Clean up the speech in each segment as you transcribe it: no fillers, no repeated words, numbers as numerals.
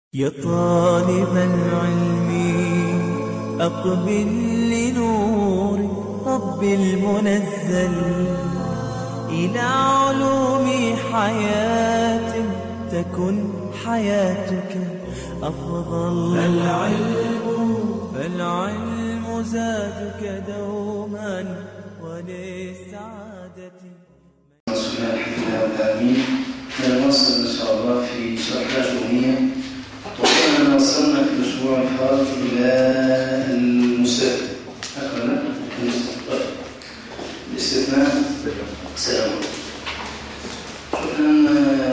يا طالب العلم أقبل لنور رب المنزل إلى علوم حياة تكن حياتك أفضل. فالعلم زادك دوما وللسعادة. بسم الله الحمد لله رب العالمين. نواصل إن شاء الله في شرح الأجرومية، وكنا وصلنا في الأسبوع الفاضل إلى المستثنى. أخذنا الاستثناء. سلام. شفنا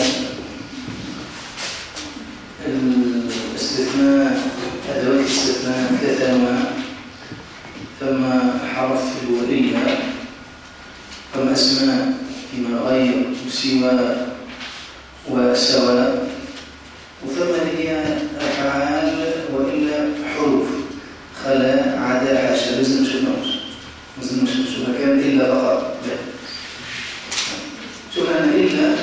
الاستثناء، أدوات الاستثناء ثلاثة أنواع. ثم حرف وإلا، ثم أسماء فيما غير وسوى وسواء، وثم هي أفعال وإلا حروف خلا عدا حاشا. لازم نشوف كان إلا فقط. شوف أن إلا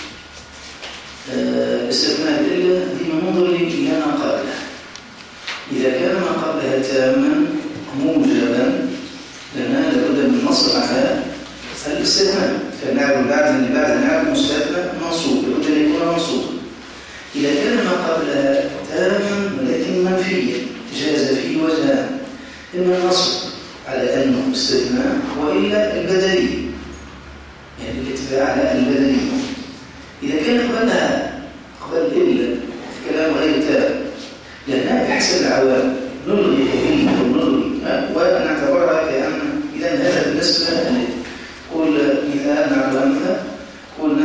استثناء إلا دي منظر إلى ما قبلها. إذا كان ما قبلها تاما موجبا لنا لابد من النص على الاستثناء. فالنعب بعد اللي بعد النعب مستثنى منصوب، لابد ان يكون منصوبا. اذا كان ما قبلها تاما ولكن منفيا جاز فيه وجهان: اما النصب على انه استثناء، والا البدلي، يعني الاتباع على البدلي. اذا كان قبلها قبل الا كلام غير تام، لانها بحسب العوامل نلغي الا ونلغي ونعتبرها كأن اذا هذا بالنسبه لنا. قول مثال نعلمها. قول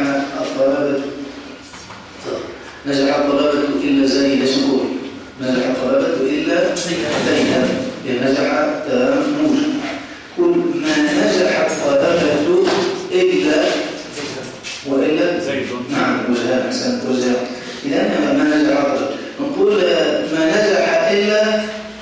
نجح الطلبة إلا زيد شكور. نجح الطلبة إلا زيد، نجح موجب. قول ما نجح الطلبة إلا وإلا زيد. نعم، وجهان. أحسنت، وجهان. إذا ما نجح الطلبة نقول ما نجح إلا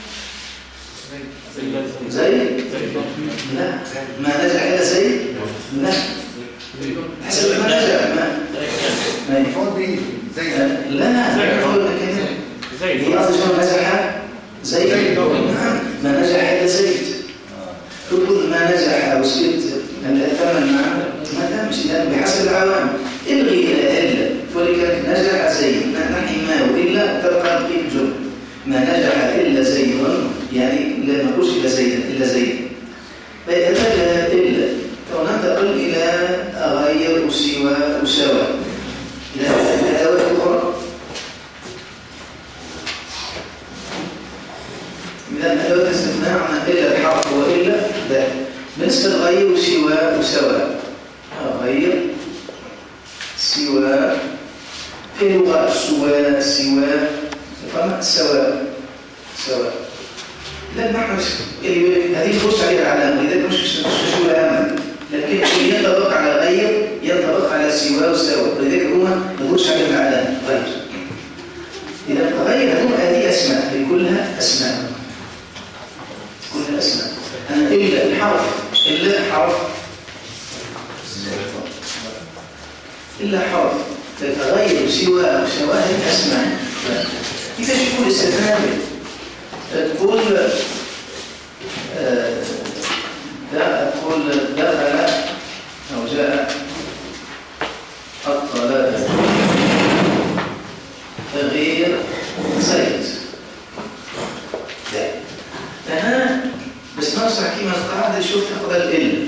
زيد. لا، ما نجح إلا زيد. لا، حسب ما نجح ما يفعل به زيد. لا، زيد هي أصلا نجح زيد. نعم، ما نجح إلا زيد. تقول ما نجح وسكت الثمن ما تمشي، لأن بحسب العوامل. الغي إلا ولكن نجح زيد نحي ما وإلا تبقى بقية الجملة. ما نجح إلا زيد، يعني لا نقولش إلا زيد إلا زيد. فيتبادل إلا وننتقل إلى أغير وسوى وسواء إلى الأدوات الأخرى. إذا الأدوات الاستثناء عن إلا الحرف وإلا لا. بالنسبة لغير وسوى وسواء، غير سوى في لغة سوى سواء لا نحن هذه نخش عليها العلامة. إذا مش العلامة، لكن ينطبق على غير ينطبق على سوى وسواء، ولذلك هو نخش عليها العلامة غير. إذا غير هذه أسماء، كلها أسماء. أنا إلا الحرف غير سوى وسواء أسماء. إذا تقول استثناء تقول دخل أو جاء الطلبة غير زيد. أنا بس نصح كما القاعدة شوف تقبل إلا،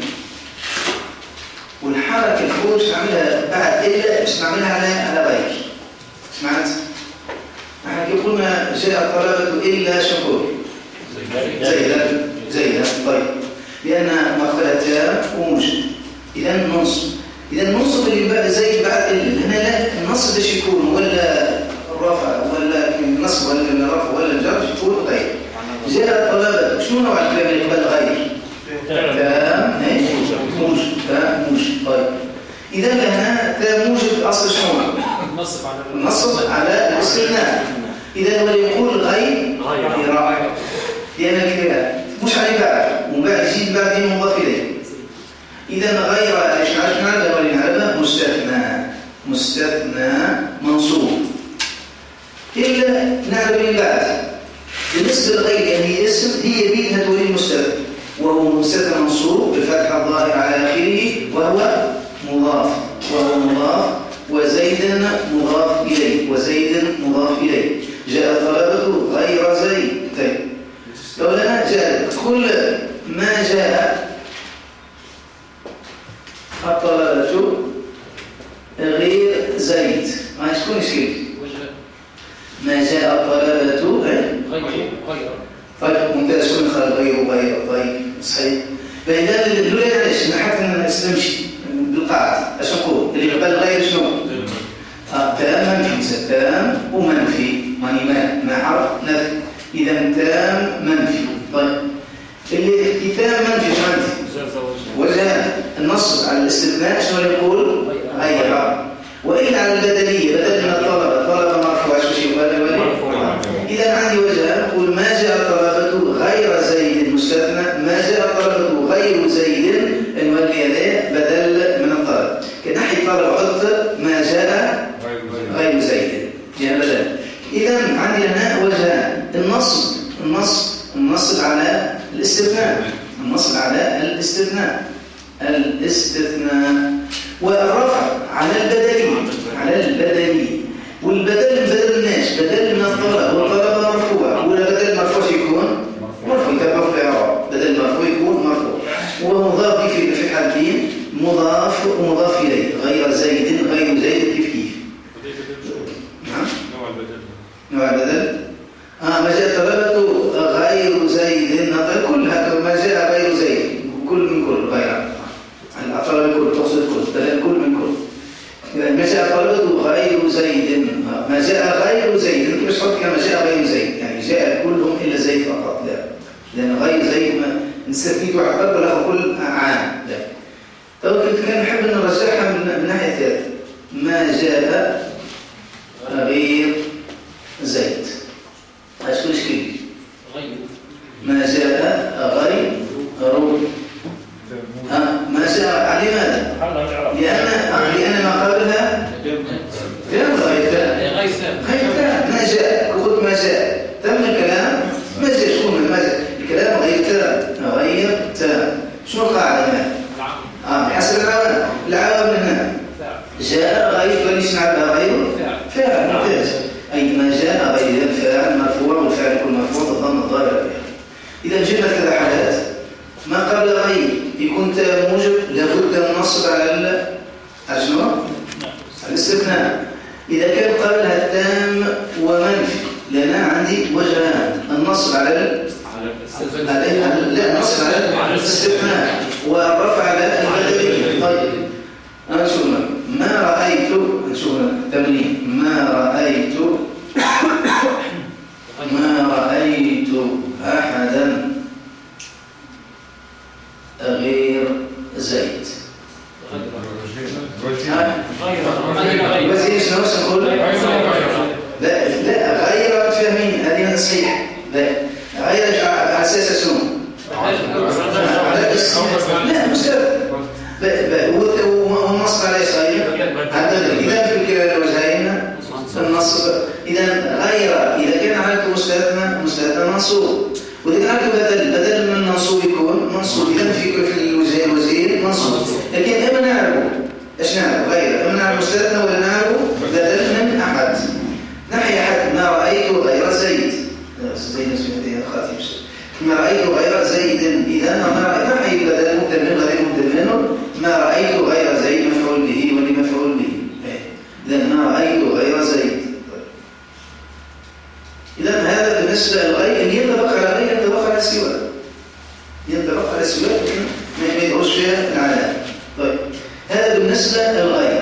والحركة الفوق نعملها بعد إلا مش نعملها على غير. سمعت؟ نحن قلنا جاء الطلبة إلا شكور زيدا. طيب، لأن مقبلتها وموجب. إذا النصب اللي بعد زيد بعد إلا، هنا لا، النصب باش يكون ولا الرفع ولا النصب ولا الرفع ولا الجر يكون غير. جاء الطلبة، شنو نوع الكلام اللي قبل غير؟ موجب. طيب، إذا كان موجب أصل شنو؟ النصب على الاستثناء. إذا هو يقول غير لأن الكلام مش عليه بعد، ومن بعد يجيب بعد مضاف إليه. إذا غير ايش عرفنا؟ ولا نعرفها؟ مستثنى منصوب. إذا غير هذه مش عليه بعد، ومن بعد يجيب بعد مضاف إليه. إذا غير ايش عرفنا؟ ولا نعرفها؟ مستثنى منصوب. إذا غير مستثنى منصوب. إذا غير مستثنى منصوب. إذا غير إلا نعرف من بعد. بالنسبة لغير يعني اسم هي بيدها تولي المستثنى، وهو مستثنى منصوب بالفتحة الظاهرة على آخره وهو مضاف، وزيد مضاف إليه، مضاف إليه. جاء الطلبة غير زيد. طيب لو لنا جاء كل ما جاء الطلبة غير زيد ما يكون شيء. ما جاء الطلبة غير طيب ممتاز. شكون خلال غير طيب صحيح. بينما اللي علاش حتى ما نستمشي بالقاعدة اش نقول اللي قبل غير شنو تام منفي، تام ومنفي ماني ما حرف نفي. اذا تام منفي. طيب اللي تام منفي شنو عندي وجه النصب على الاستثناء شنو يقول غير، والا على البدليه بدل من الطلبه مرفوع شو يقول مرفوع. اذا عندي وجه نقول ما جاء الطلبه غير زيد مستثنى، ما جاء الطلبه غير زيد نولي عليه بدل من الطلب. كناحيه طلب عدت ما جاء غير زيد يعني بدل. اذا عندي هنا وجهان، النصب على الاستثناء، الاستثناء والرفع على البدلية. والبدل ما بدلناش، بدل من الطلب والطلب مرفوع، ولا بدل مرفوع يكون مرفوع يتبع في الإعراب، بدل مرفوع يكون مرفوع. ومضاف في الحالتين مضاف ومضاف إليه غير زيد كيف نعم نوع البدل ما جاء طلبة غير زيد كلها ما جاء غير زيد كل من كل غير الأطلب الكل تقصد كل بدل كل من كل. إذا ما جاء طلبة غير زيد، ما جاء غير زيد أنت مش حط كما جاء غير زيد يعني جاء كلهم إلا زيد فقط، لا لأن غير زيد ما نستفيد وعبد ولا كل عام لا. طيب كان نحب أن نرجعها من ناحية ثالثة ما جاء غير زيد أشكو إشكالي ما جاء غير ما جاء لماذا؟ لأن ما قبلها غير ما جاء خذ ما جاء تم الكلام ما جاء شكون ما جاء الكلام غير تام. شنو القاعدة هنا؟ بحسب العوامل هنا جاء غير فليش نعبها غير فاعل ممتاز. أي ما جاء غير الفاعل مرفوع والفاعل يكون مرفوع بالضم الظاهر به. إذا جبنا كذا حالات ما قبل غير يكون تام موجب لابد من النصب على شنو؟ الاستثناء. إذا كان قبلها تام ومنفي لنا عندي وجهان، النصب على النصب على الاستثناء والرفع على البدلية. طيب نشوف ما رأيت نشوف تمرين ما رأيت أحدا غير زيد. وزين شنو نقول؟ لا غير فاهمين هذه صحيح. لا غير على اساس شنو؟ على الاسم لا مستقبل والنصب على غير هذا اذا في كلا الوجهين النصب. اذا غير اذا كان على مستثنى منصوب، واذا كان بدل من منصوب يكون منصوب. اذا في الوجهين منصوب. لكن اما نعرف ايش نعرف غير اما نعرف مستثنى ولا نعرف بدل من احد. ناحيه احد ما رايت غير زيد اسمه خاتم ما رايت غير زيد. اذا ما ناحيه بدل مبتدا غير مبتدا ما رايت غير زيد مفعول به ولمفعول به. اذا ما رايت غير زيد. اذا هذا بالنسبه للغير ينطبق على غير ينطبق على سواه، ينطبق على سواه ما يدعوش فيها العلامه. طيب هذا بالنسبه للغير.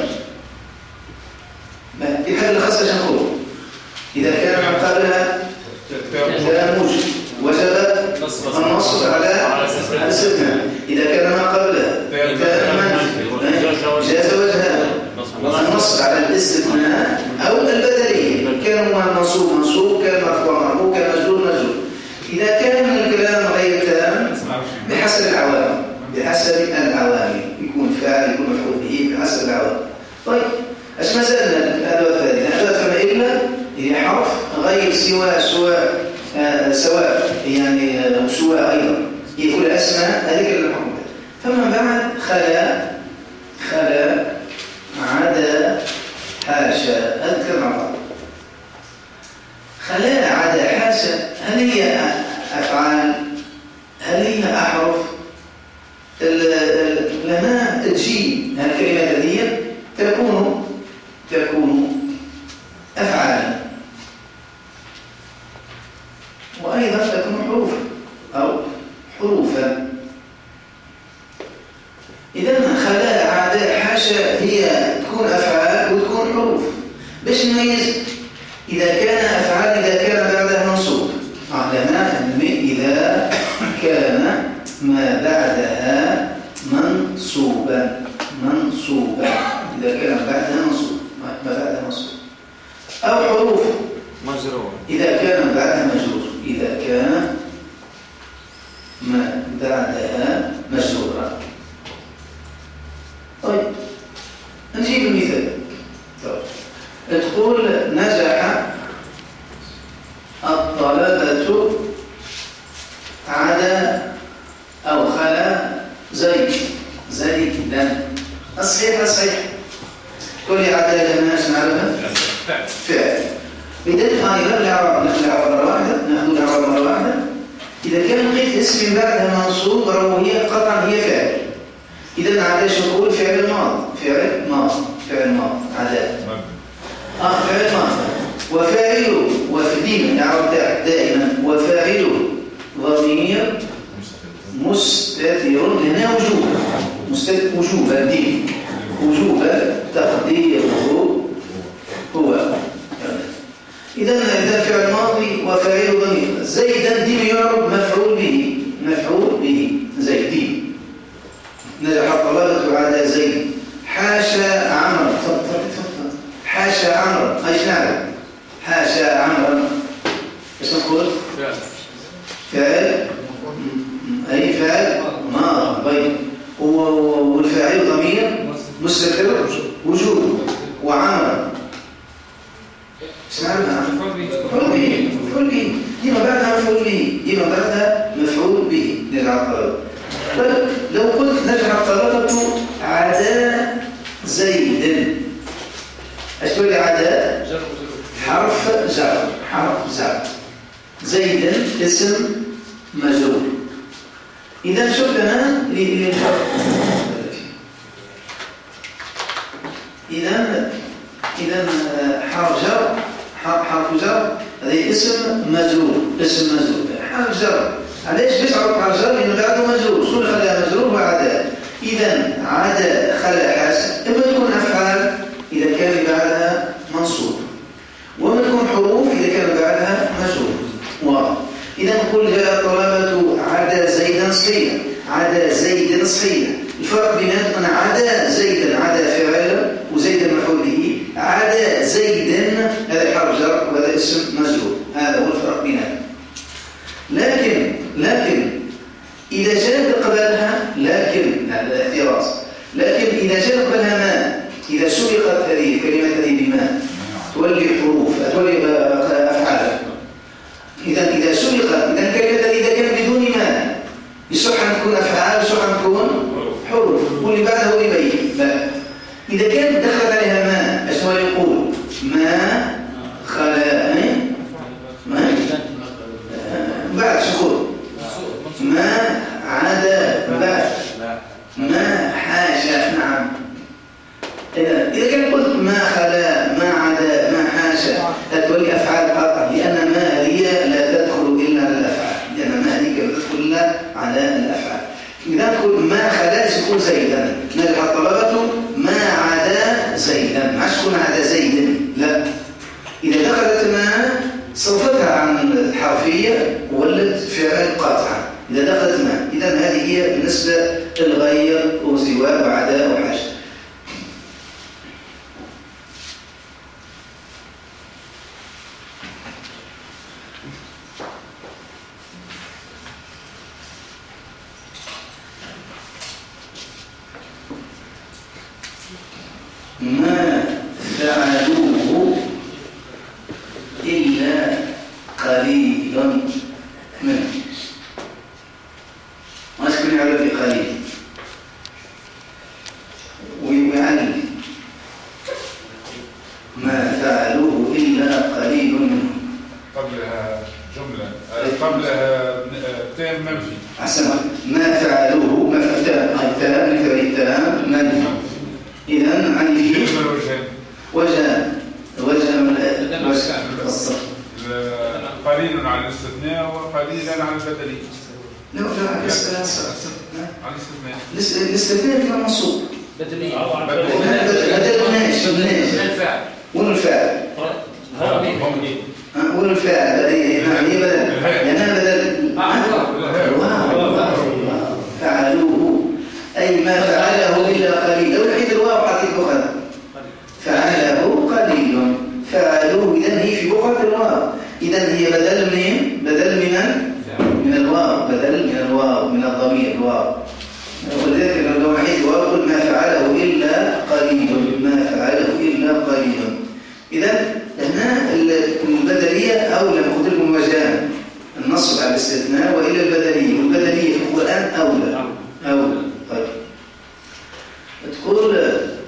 في حال الخاصه شنو نقول؟ اذا كان ما قبلها كلام موجب وجب النصب على الاستثناء. اذا كان ما قبلها كلام منفي جاز وجهان، النصب على الاستثناء او البدليه. كان منصوب كان مرفوع كان مجرور. اذا كان الكلام غير تام بحسب العوامل يكون فاعل يكون مفعول به بحسب العوامل. طيب ايش ما زالنا الادوات هذه؟ الادوات كما قلنا هي حرف غير سواء يعني سواء أيضا هي كل أسماء هذه الحكم. فمن بعد خلا عدا حاشا أذكر مع بعض. خلا عدا حاشا هل هي أفعال؟ هل هي أحرف؟ لما تجي الكلمات هذه تكون أفعالا وأيضا تكون حروفا أو حروفا. إذا خلا عدا حاشا هي تكون أفعال وتكون حروف. باش نميز إذا كان أفعال إذا كان بعدها منصوب علماء إذا كان ما بعدها منصوبا إذا كان بعدها منصوب ما بعدها منصوب أو حروف مجرور إذا كان بعدها مجرور إذا كان ما بعدها مجرورا. طيب نجيب المثال. طيب تقول نجح الطلبة عدا أو خلا زيدا. الصحيح كل عدا لما نعرفها فعل. بدل ما يغير الإعراب ناخذ الإعراب مرة واحدة. إذا كان لقيت اسم من بعدها منصوب وهي قطعا هي فعل. إذا عدا شو فعل ماض عدا فعل ماض وفاعله وفديم الإعراب دائما وفاعله ضمير مستتر لنا وجوبا الدين وجوبا تقديره هو. إذا فعل ماضي وفاعله ضمير زيدا دين يعرب مفعول به زيدين. نجح الطلبة عدا زيد. حاشا عمرو حاشا عمرو ايش نعرف؟ حاشا عمرو ايش نقول؟ فعل أي فعل ماضي والفاعل ضمير مستتر وجوب وعمل اسمعنا مفعول به لما بعدها مفعول به نجح الطلبة. طيب لو قلت نجح الطلبة عدا زيد ايش تقول لي عدا؟ حرف جر زيد اسم مجرور. إذا شفنا للفرق. إذا حرف جر هذا اسم مجرور حرف جر. علاش باش عرف حرف جر؟ لأنه بعده مجرور. شو خلا مجرور وعدا. إذا عدا خلا حاشا إما تكون أفعال إذا كان بعدها منصوب وما تكون حروف إذا كان بعدها مجرور. واضح. إذا نقول جاء الطلبة عدا زيدا صحيح. الفرق بين عدا زيدا عدا فعل وزيدا مفعول به عدا زيدا هذا حرف جر وهذا اسم مجرور. هذا هو الفرق بينهم. لكن إذا جاء قبلها هذا احتراز. لكن إذا جاء قبلها ما إذا سبقت هذه الكلمات هذه بما تولي حروف تولي أفعال. إذا سبقت الكلمات إذا كان بدون ما يصح أن تكون أفعال يصح أن تكون حروف واللي بعده هو يبين. إذا كانت دخلت عليها ما ايش هو يقول؟ ما خلا بعد شكور ما عدا بعد ما حاشا. نعم. إذا كان قلت ما خلا ما عدا ما حاشا تولي أفعال قطع لأن ما هي لا تدخل إلا على الأفعال. على الأفعال. إذا تقول ما خلا تكون زيدا. نجح الطلبة ما عدا زيدا. ما تكون عدا زيدا لا. إذا دخلت ما صرفتها عن الحرفية ولد فعل قاطعا. إذا دخلت ما إذا هذه هي بالنسبة للغير وسواء وعداء وحاشا. ما فعلوه إلا قليل منه. ما شكون يعرف في قليل ويعلم ما فعلوه إلا قليل منهم. قبلها جملة قبلها تام منفي. أحسن. ما فعلوه تام منفي. إذن عن فيه وجه من الصف. قليل على الاستثناء وقليلا على البدلي. لا على الاستثناء كما منصوب. بدلي. بدل والفعل. والفعل هي بدل. لأنها بدل. فعلوه أي ما فعله إلا قليل. لو نحيد الواو حتى الأخرى فعله قليل. فعلوه إذن هي في بقعة الواو. إذن هي بدل من الواو. بدل من الواو من الضمير الواو. ولذلك لو نحيد الواو قل ما فعله إلا قليل. ما فعله إلا قليل. إذن هنا البدلية أولى بقدر المواجهة النصب على الاستثناء وإلى البدلية. والبدلية في القرآن أولى. طيب تقول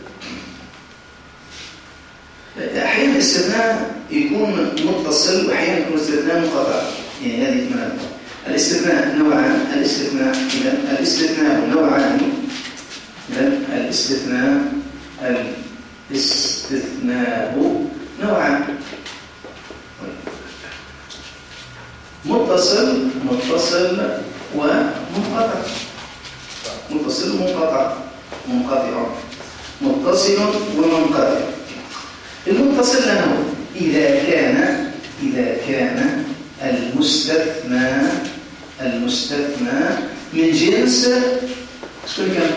أحيانا الاستثناء يكون متصل وأحيانا يكون الاستثناء منقطع. يعني هذه كمان الاستثناء نوعان. الاستثناء نوعان. الاستثناء نوعان. متصل ومنقطع. منقطع. متصل ومنقطع. المتصل له إذا كان المستثنى من جنس شكون كان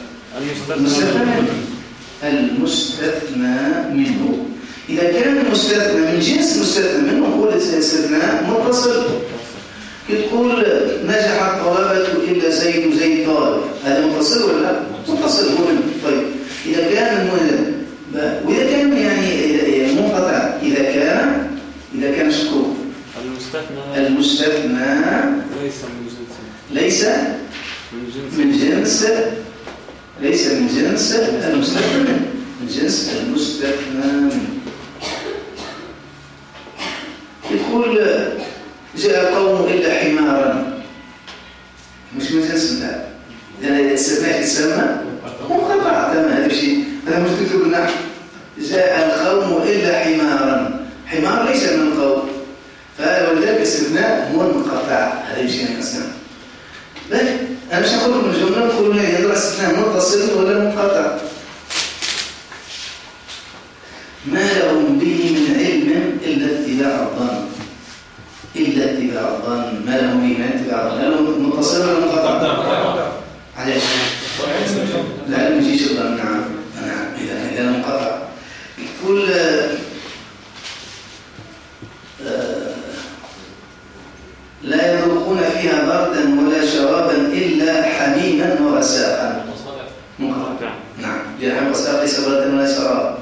المستثنى منه. إذا كان المستثنى من جنس المستثنى منه نقول الاستثناء متصل. تقول نجح الطلبة إلا زيد طالب. هذا متصل ولا لا؟ متصل هو منه. طيب إذا كان وإذا كان يعني منقطع إذا كان شكو المستثنى ليس من جنس المستثنى من جنس المستثنى منه. يقول جاء قوم إلا حمارا مش من جنس النحو. إذا الاستثناء يسمى منقطع. تمام. هذا شيء هذا مش تكتب النحو. جاء القوم إلا حمارا. حمار ليس من القوم. فولذلك الاستثناء منقطع. هذا شيء أسمع. بل أنا مش هقول من الجملة نقول لي هذا الاستثناء متصل ولا منقطع. ما لهم به من علم إلا اتباع الظن. ما لهم به من اتباع الظن. لهم متصل ولا منقطع؟ عليش لا ما يجيش الظن. نعم إذا منقطع. يقول لا يذوقون فيها بردا ولا شرابا إلا حميما وغساقا. منقطع. نعم. لأن الغساق ليس بردا ولا شرابا.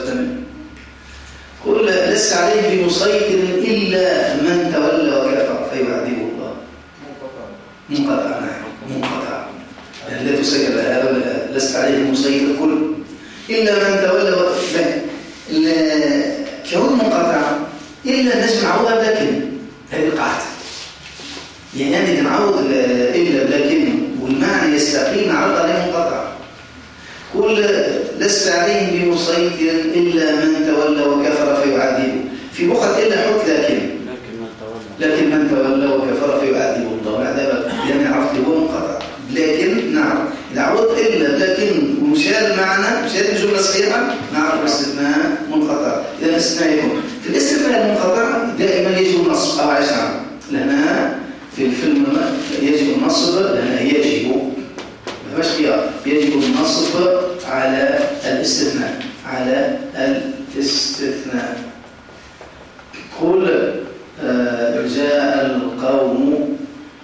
قل لست عليه بمسيطر إلا من تولى وكفر فيعذبه الله. منقطع. نعم منقطع. لا تسجل هذا لست عليه بمسيطر كل إلا من تولى وكفر. كون منقطع إلا نجم عوضها لكن هذه القاعدة. يعني أنا نعوض إلا لكن والمعنى يستقيم نعرض عليه منقطع. قل لست عليهم بمسيطر إلا من تولى وكفر فيعذبه. في بخط إلا حط لكن من تولى وكفر فيعذبه الله. العذاب يعني عرفت هو منقطع. لكن نعم العوض إلا لكن ومشار معنا مشار الجملة صحيحة نعرف الاستثناء منقطع. إذا الاستثناء يكون في الاستثناء المنقطع دائما يجب النصب أو عشان لأنها في الفيلم يجب النصب لأنها يجب النصب على الاستثناء. قل جاء القوم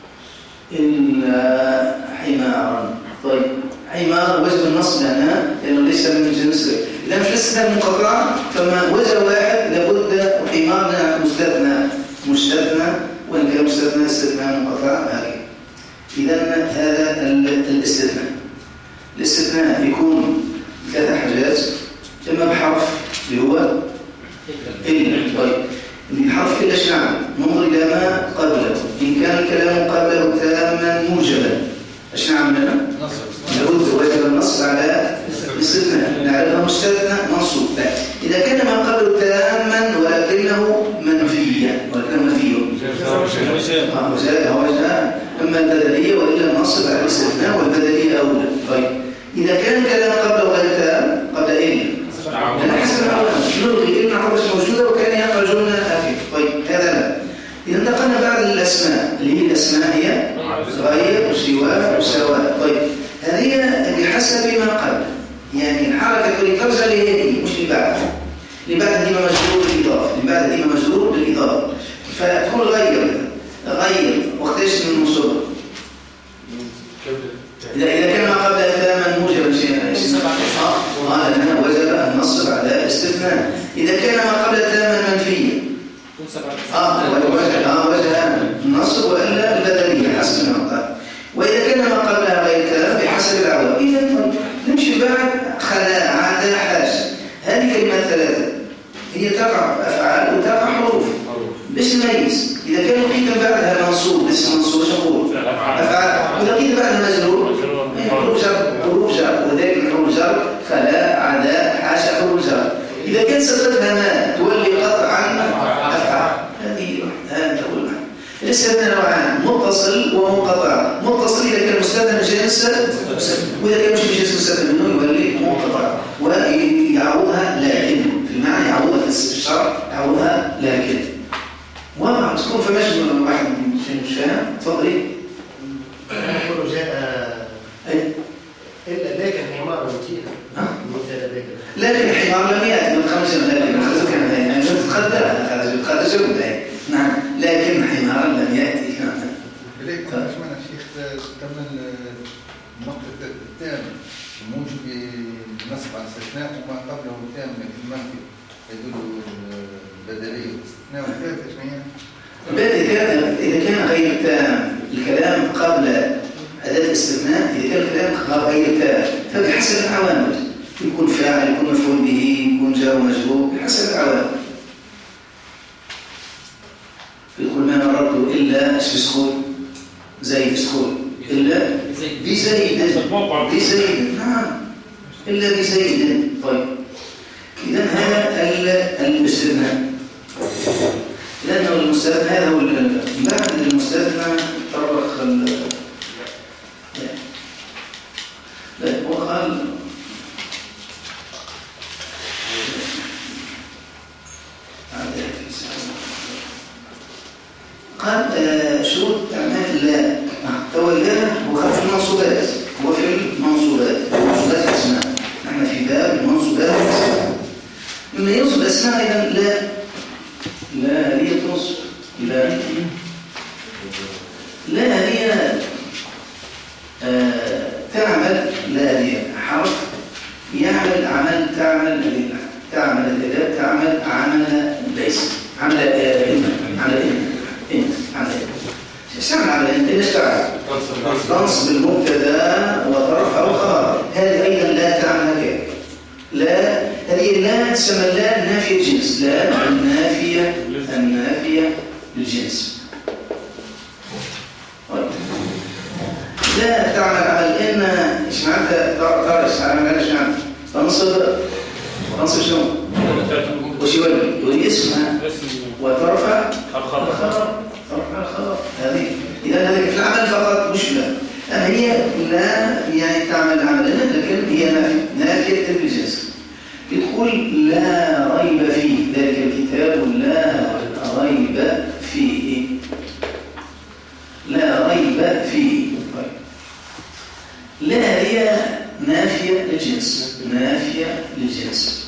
إلا حمارا. طيب حمار وجه النصب لأنه ليس من جنس. إذا مش الاستثناء منقطع فما وجه واحد لابد وحمار مستثنى مستثنى، وإن كان مستثنى استثناء منقطع هكذا. إذا هذا الاستثناء. الاستثناء يكون ثلاثة حاجات، إما بحرف اللي هو إلا. طيب الحرف إلا شنو نعمل؟ ننظر إلى ما قبله. إن كان الكلام قبله تاما موجبا ايش نعمل لنا؟ لابد وجب النصب على الاستثناء، نعرفها مستثنى منصوب. إذا كان ما قبله تاما ولكنه منفيا وزادها وجهان، أما البدلية وإلا النصب على الاستثناء والبدلية أولى. طيب إذا كان الكلام قبله غير تام قبل إلا لأن حسب العوامل نلغي إن عرض موجودة وكان يخرجون أكيد. طيب هذا لا. إذا انتقلنا بعد الأسماء اللي هي الأسماء هي غير وسواء وسواء. طيب هذه بحسب ما قبل، يعني الحركة اللي ترجع لهذه مش اللي بعدها. اللي بعدها ديما مجرور بالإضافة، اللي بعدها ديما مجرور بالإضافة، فتقول غير وقتاش من المنصوب؟ إذا كان ما قبل تاما موجبا شيئا لأنه وجب النصب على الاستثناء. إذا كان ما قبل تاما منفيا وجه النصب وإلا البدلية حسب ما قال. وإذا كان ما قبلها غير تام بحسب العوامل. إذا نمشي بعد خلا عادة حاجة. هذه كلمات ثلاثة هي تقع أفعال وتقع حروف. باش نميز إذا كان لقيت بعدها منصوب اسم منصوب شنقول أفعال، وإذا لقيت بعدها مجرور حروف جر وذلك الحروف جر فلا عدا حاشا حروف جر. إذا كان سببتها ما تولي قطعا أفعال. هذا هو المعنى. الاستثناء نوعان، متصل ومنقطع. متصل إذا كان مستثنى من جنس وإذا كان مش من جنس مستثنى منه يولي منقطع ويعوضها لكن في المعنى يعوضها في الشرع يعوضها لكن. واضح تكون فماش واحد مش فاهم. تفضلي. يقول جاء إلا لكن حمار وكيل لكن حمار لم يأتي من خمسة لكن خلص كان يعني تقدر جودة. نعم لكن حمار لم يأتي. ليك اسمعنا الشيخ تم النقطة التام الموجب بالنصب على الاستثناء وما قبله التام لكن المنفي يدل البدلية الاستثناء والثالث ايش هي؟ إذا كان غير تام الكلام قبل أداة الاستثناء، إذا كان الكلام غير تام فبحسب العوامل يكون فاعل يكون مفعول به يكون جار ومجرور بحسب العوامل. يقول ما مررت إلا سكول زيد سكول إلا بزيد نعم إلا بزيد. طيب إذا هذا الاستثناء لأنه المستثنى هذا هو بعد المستثنى طرق وقال شروط أعمال لا تولاه وقال في المنصوبات الأسماء. نحن في باب المنصوبات الأسماء. مما ينصب الأسماء إذا لا هي تنصب لا هي تعمل لا هي حرف يعمل عمل تعمل الأداة تعمل عمل ليس عمل إيش تعمل تنصب المبتدا وطرف أو خبر. هذه أيضا لا تعمل هكذا. لا هذه لا تسمى لا النافية الجنس، لا النافية للجنس. لا تعمل عمل إن إيش معناتها ترس على معنى إيش معناتها تنصب شنو وش يولي اسمها وترفع الخبر هذه. إذا هذا في العمل فقط مش لا. أما هي لا يعني تعمل عملا لكن هي نافية للجنس. يقول لا ريب فيه ذلك الكتاب لا ريب فيه لا هي نافية للجنس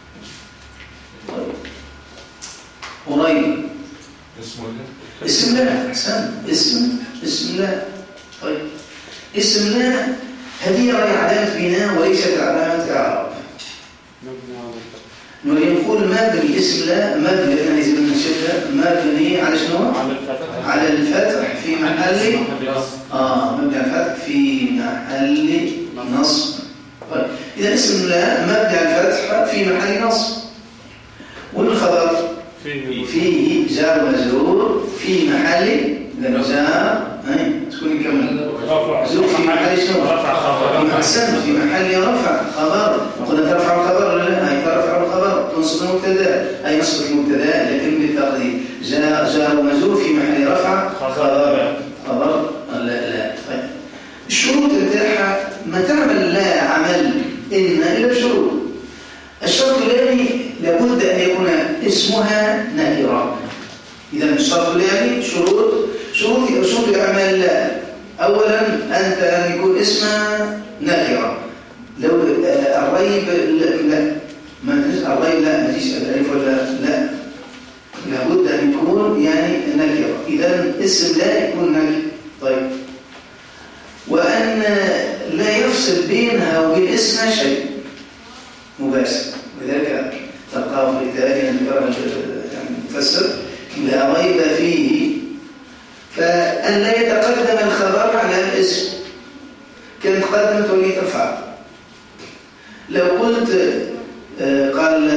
قريب اسم لا أحسن اسم لا. طيب اسم لا هذه علامة بناء وليست علامة إعراب. ونقول مبني اسم لا مبني لأننا إذا نشبه مبني على شنو؟ على الفتح في محل مبني على الفتح في محل نصب. طيب إذا اسم لا مبني على الفتح في محل نصب، والخبر فيه جار مجرور في محل جار تكون يكمل مجرور في محل شنو؟ أحسن في محل رفع خبر. قلنا ترفع الخبر ولا لا؟ أي ترفع الخبر تنصب المبتدا، أي نصب المبتدا لكن بالتقدير جار مجرور في محل رفع خبر لا. طيب الشروط بتاعها ما تعمل لا عمل إن إلا بشروط. الشرط الثاني لابد أن يكون اسمها نكرة. إذا الشرط الثاني شروط أعمال لا. أولا أنت أن يكون اسمها نكرة. لو الريب لا ما تجيش الريب لا ما تجيش الألف ولا لا، لابد أن يكون يعني نكرة. إذا اسم لا يكون نكرة. طيب وأن لا يفصل بينها وبين اسمها شيء مباشر، ولذلك تلقاه في الكتاب يعني مفسر لا ريب فيه، فأن لا يتقدم الخبر على الاسم. كان تقدم تولي ترفع. لو قلت قال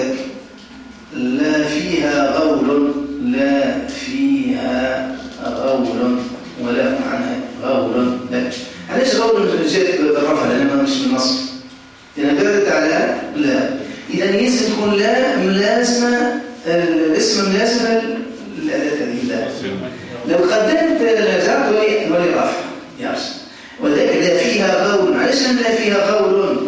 لا فيها غول، لا فيها غول ولا عنها غول، لا علاش غول جاءت بالرفع لأنها مش من النصب، لأن دلت على لا. إذا لازم تكون لا ملازمة، الاسم ملازمة للأداة هذه لا. لو قدمت الجار ولي رفع يارس، ولذلك لا فيها غول. علاش لا فيها غول؟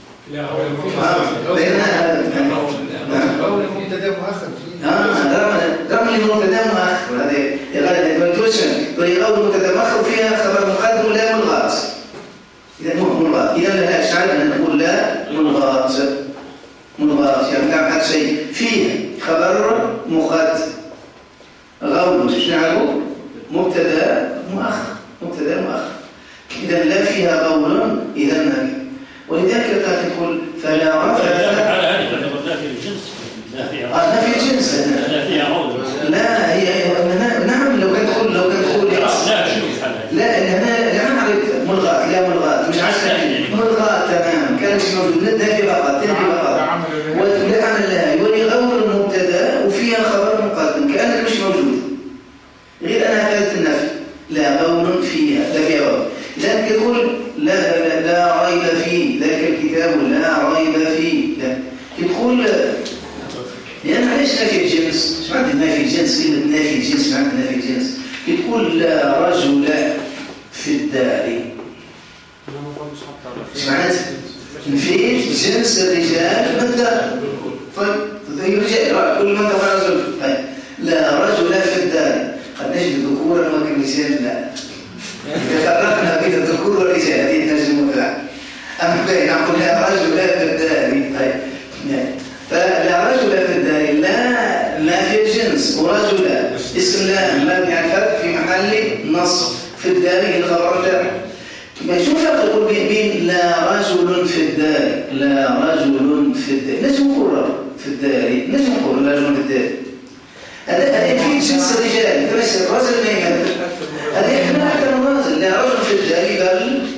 لأنها غول مبتدا مؤخر. رغم أنه مبتدا مؤخر هذا غالبا تولي غول مبتدا مؤخر فيها خبر مقدم لا ملغات. إذا ملغات، إذا لا أشعر أن نقول لا ملغات يعني تعمل شيء فيه خبر مقدم. غول مش نعرفه مبتدا مؤخر. إذا لا فيها غول إذا نبي. ولذلك قد تقول فلا رفع على هذه تعتبر لا في الجنس، لا فيها جنس لا غول. لا هي نعم. لو كان تقول لا أنا عرفت ملغات، لا ملغات مش عشان ملغات تماما كانت موجود نفي فقط تنفي فقط ولا عمل لها يولي غول المبتدا وفيها خبر مقدم كأنك مش موجود، غير أنها حالة النفي لا غول فيها لا فيها غول. لذلك يقول لا ريب فيه، ذاك الكتاب لا ريب فيه. لا يدخل لأن علاش نفي الجنس؟ ايش معنى نفي الجنس؟ كلمة نفي الجنس معنى نفي الجنس. يقول لا رجل في الدار. ايش معنى؟ نفيت جنس الرجال من الدار. طيب الرجال كل من تقول رجل. طيب لا رجل في الدار قد نجد ذكورا وكالرجال لا. إذا فرقنا بين الذكور والرجال هذه نجم مطلع. أما بين نقول لا رجل في الدار. طيب فلا رجل في الدار لا في الجنس، ورجل اسم لا مبني على الفتح في محل نصب في الدار الخبر تاعه. ما شو الفرق يقول بين لا رجل في الدار لا رجل في الدار؟ نجم نقول في الدار، نجم نقول رجل في الدار. هذا في جنس الرجال فمثل الرجل ما يمثل هذا يحمل حتى الرجل لا رجل في الدار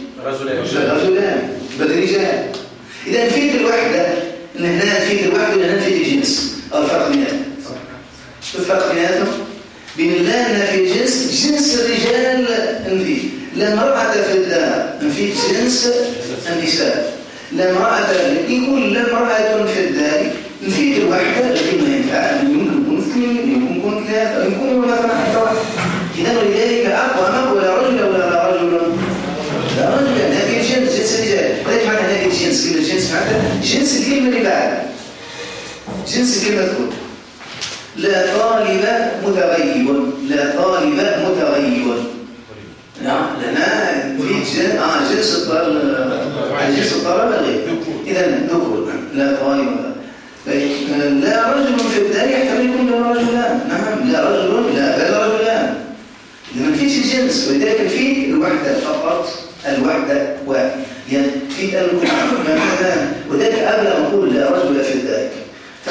بل رجال. إذا نفيت الوحدة هنا نفيت الوحدة وهنا نفيت الجنس. الفرق بيناتهم الفرق بيناتهم بين لا نفي الجنس جنس الرجال نفيت، لا امرأة في الدار نفيت جنس النساء. لا امرأة يقول لا امرأة في الدار نفيت الوحدة لكن ما ينفع يمكن يكون اثنين يمكن يكون ثلاثة يمكن يكون مثلا حتى واحد. إذا ولذلك أقوى ولا رجل ولا لا رجل لا رجل نفي الجنس جنس الرجال. ليش معنى نفي الجنس؟ كلمة الجنس معناتها جنس الكلمة اللي بعد جنس الكلمة تقول لا طالب متغيب لا طالب متغيب. نعم لنا في جنس الطلبة غير. إذا ذكر لا طالب لا رجل في الدار يحتمل يكون له رجلان. نعم لا رجل لا بل رجلان. إذا ما فيش الجنس ولذلك في الوحدة فقط الوحدة واحد يعني في الوحدة وذلك قبل أن نقول لا رجل في الدار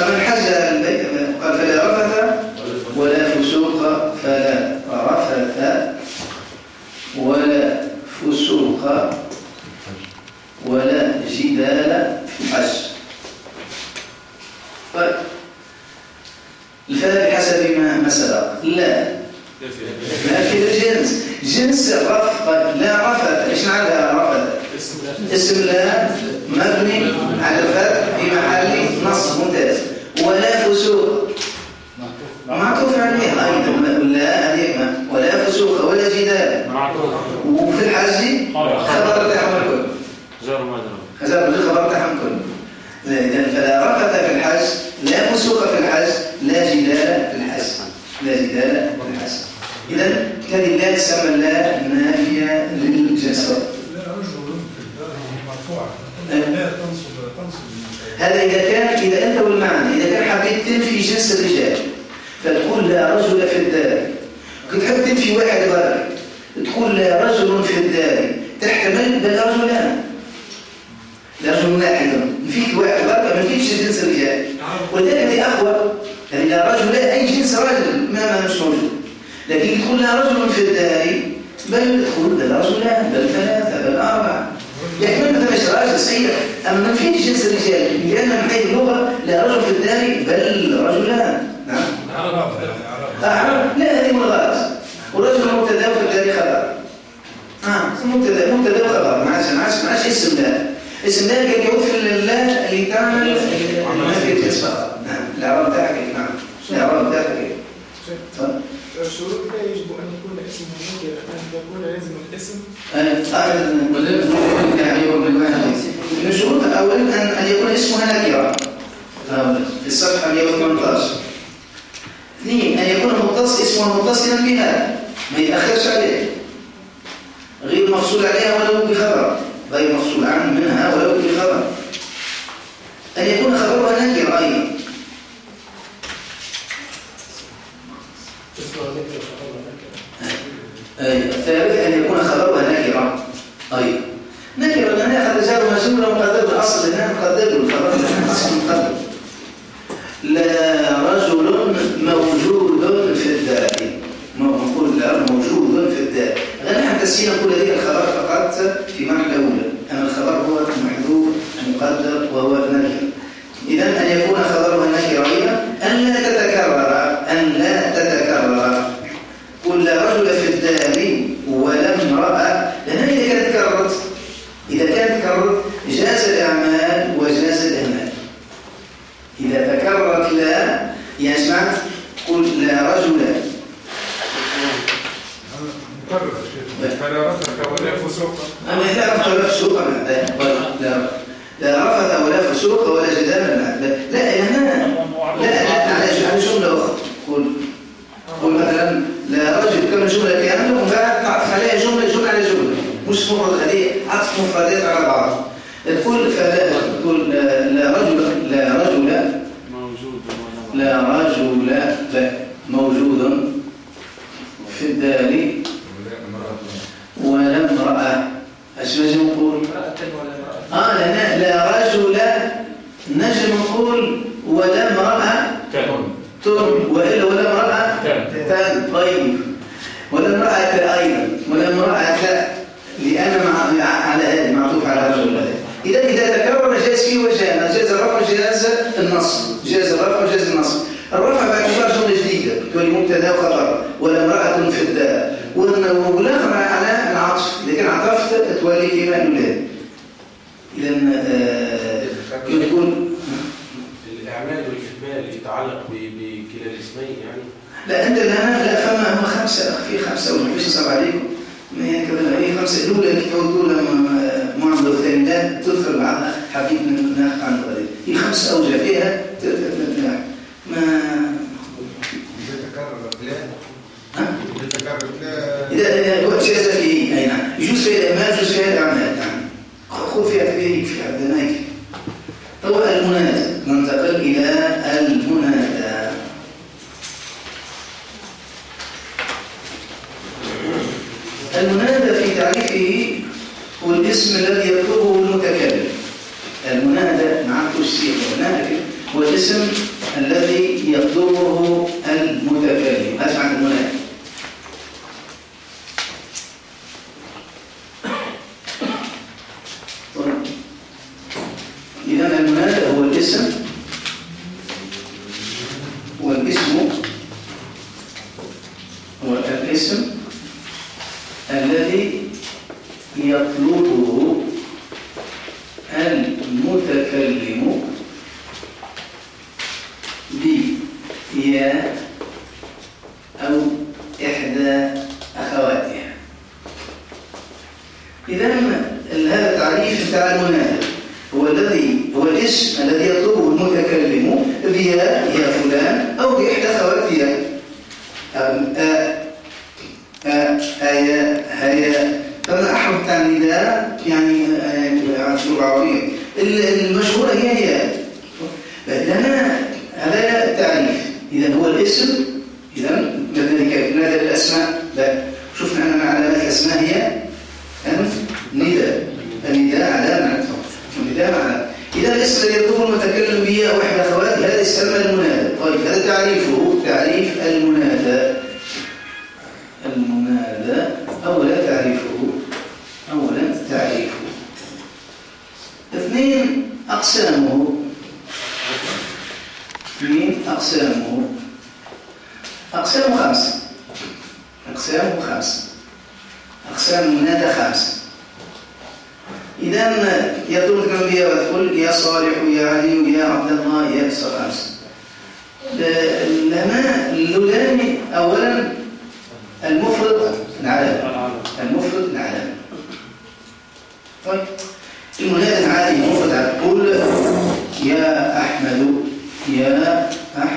نافي للجنس. جنس رفض لا رفض، ايش معنى رفض؟ اسم لا مبني على الفتح في محل نصب. ممتاز. ولا فسوق معطوف عليها ايضا، لا هذه ولا فسوق ولا جدال. وفي الحج خبر تحمل كل خبر تحمل كل. إذن فلا رفث في الحج، لا فسوق في الحج، لا جدال في الحج، لا جدال في الحج. إذن هذه لا تسمى لا نافية للجنس. هذا إذا أنت والمعنى، إذا كان حبيت تنفي جنس الرجال فتقول لا رجل في الدار، كنت حبيت تنفي واحد غير تقول لا رجل في الدار، تحتمل بل رجلان، لا رجل واحد، نفيك واحد غير ما نفيكش جنس الرجال. ولذلك هذه أقوى، يعني لا رجل لا أي جنس رجل ما مش موجود. لكن تقول لا رجل في الدار بل تقول بل رجلان بل ثلاثة بل أربعة، يحتمل مثلا مش راجل صحيح، أما ما فيش جنس الرجال، لأن من حيث اللغة لا رجل في الدار بل رجلان. نعم. لا هذه ملغاة. ورجل مبتدا في الدار خبر. مبتدا وخبر، ما عادش اسم لا. اسم لا كان يعود في الله اللي تعمل نافية الجنس فقط. نعم. الإعراب تاعك نعم. الإعراب تاعك الشروط لا يجب أن يكون اسمه مجرد، أن يكون لازم الاسم. من الشروط أولا أن يكون اسمها نكرة في الصفحة 118. اثنين أن يكون متصل اسمه متصلا بها ما يتأخرش عليه، غير مفصول عليها ولو بخبر، غير مفصول عنه منها ولو بخبر. أن يكون خبرها نكرة أيضا. الثالث أن يكون خبرها نكرة أيضا. نكرة لأنها قد جاء مجهولا ومقدر الأصل، لأنها مقدر الخبر الأصل مقدر. لا رجل موجود في الدار، نقول لا موجود في الدار، غير نحن تسهيل نقول هذه الخبر فقط في معنى الأولى، أما الخبر هو محذوف مقدر وهو نكرة. إذن أن يكون خبرها نكرة أيضا. أن لا تتكرر قل لا رجل في الدار ولا امرأة، لأنها إذا كانت تكررت جاز الإعمال وجاز الإهمال. إذا تكررت لا يعني سمعت قل لا رجل فلا رفث ولا فسوق. لا رفث ولا فسوق، لا رفث ولا فسوق ولا جدال. لا على جملة أخرى. قل مثلا لا رجل كما جملة كاملة وبعد تعطف عليها جملة على جملة، مش مفرد هذه عطف مفردات على بعض. تقول لا رجل موجود في الدار ولا امرأة. ايش نجم نقول؟ لا رجل نجم نقول ولا امرأة وإلا ولا امرأة طيب ولا امرأة أيضا ولا امرأة لأن على هذه معطوف على رجل. إذا تكرر جاز فيه وجهان، جاز الرفع وجاز النصب، جاز الرفع وجاز النصب. الرفع باعتبار جملة جديدة تولي مبتدا وخبر ولا امرأة في الدار، والآخر على العطف إذا كان عطفت تولي كما الأولاد. إذا يكون الإعمال والإكمال يتعلق بكلا الاسمين يعني. لا أنت لا فما هو خمسة في خمسة أو مش صعب عليكم يعني كذا. هي خمسة الأولى اللي تقولوا معاملة والثاني لا تدخل بعضها حبيب ناخذ عن الغريب. هي خمسة أوجه فيها ما إذا هو جاز فيه أي نعم يجوز فيها الإعمال يجوز فيها الإعمال نعم خذ فيها في عبدناك. هو المنادى. ننتقل إلى المنادى. المنادى في تعريفه هو الاسم الذي يطلبه المتكلم. المنادى مع التشريح والنادى هو الاسم الذي يطلبه المتكلم. هذا معنى المنادى. إذن المنادى هو الاسم والاسم هو الاسم الذي يطلبه المتكلم بيا أو إحدى أخواتها. إذا هذا التعريف بتاع المنادى هو الاسم الذي يطلبه المتكلم بيا يا فلان أو بإحدى أخواتها هيا. فما أحرف بتاع النداء يعني عربية المشهورة هي لنا هذا التعريف. إذا هو الاسم، إذا ذلك نادى الأسماء. لا شفنا أن علامات الأسماء هي نداء. النداء علامة، النداء علامة. إذا الاسم الذي يطلبه المتكلم به أو إحدى أخواته هذا يسمى المنادى. طيب هذا تعريفه، تعريف المنادى. المنادى أولا تعريفه. اثنين أقسامه. أقسامه خمسة. أقسام المنادى خمسة. إذا يطلب المتكلم به ويقول يا صالح يا علي يا عبد الله يا خمسة. لما اللولاني أولا المفرد العالم. طيب المنادى العالي مفرد العالم. قل يا أحمد يا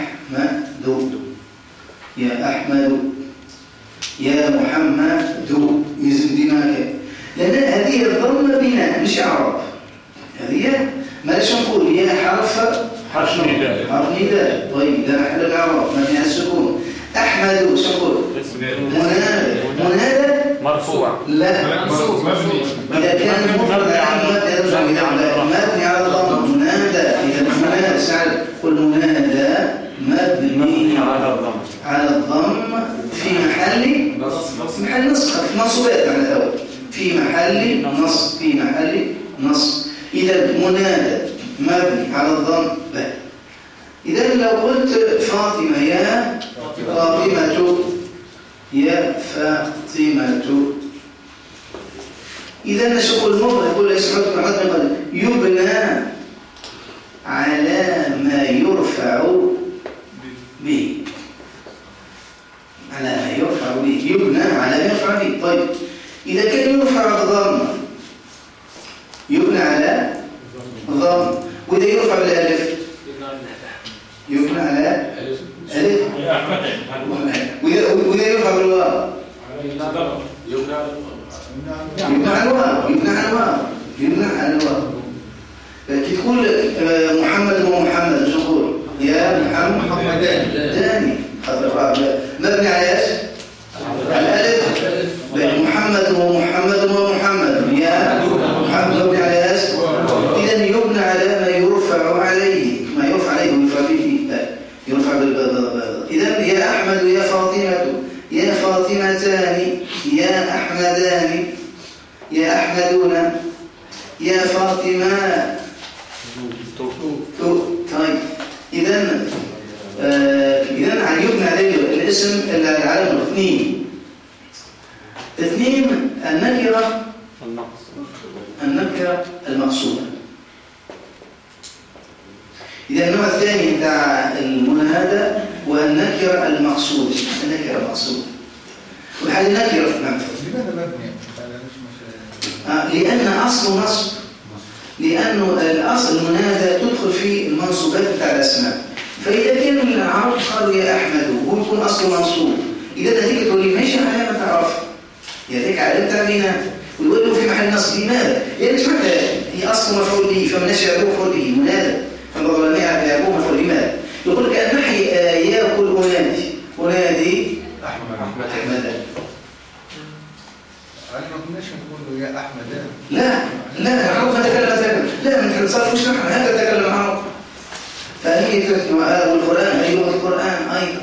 أحمد يا محمد يزن دماغك. لأن هذه الضمة بناء مش إعراب. هذه ما لاش نقول يا حرف نداء. طيب ده محل الإعراب مبني على السكون. أحمد شنقول منادى مرفوع. لا إذا كان مفرد مبني على الضم منادى. إذا منادى سعد قل منادى مبني على الضم في محل نصب. منصوبات معنى الأول في محل نصب. إذا منادى مبني على الضم. إذا لو قلت فاطمة يا فاطمة إذا نشق المفرد يقول اسم محمد يبنى على ما يرفع به. يبنى على ما يرفع به. طيب إذا كان يرفع بالضم يبنى على الضم، وإذا يرفع بالالف يبنى على الف، وإذا يرفع بالواو يبنى على الواو. كي تقول محمد ومحمد شو نقول؟ يا محمد داني مبني على ايش؟ على الالف. محمد ومحمد يا محمد مبني على ايش؟ اذا يبنى على ما يرفع عليه ويرفع به. يرفع اذا يا احمد يا فاطمه يا فاطمتان يا احمدان يا احمدون يا فاطمه. طيب اذا يبنى عليه الاسم العلم. اثنين النكرة المقصودة. إذا النوع الثاني بتاع المنادى والنكرة المقصودة. والحال نكرة. نعم. لماذا مبني؟ لأن أصل نصب. لأنه الأصل المنادى تدخل فيه المنصوبات بتاع الأسماء. فإذا كان العرب قالوا يا أحمد وهو يكون أصله منصوب، إذا نتيجة تقول لي ماشي علامة تعرفها يديك علامة تعمينها ويقول له في محل نصب. لماذا؟ لأن مش معنى هي أصل مفعول به فمناش يعرفه مفعول به منادى. فالظلماء يعرفه مفعول. لماذا؟ يقول لك أن نحي يأكل أنادي أحمد. ما كناش نقول له يا أحمد. لا العرب ما تكلم. لا من الصرف مش نحن هكذا تكلم العرب. فهي والقرآن أيها القرآن أيضا.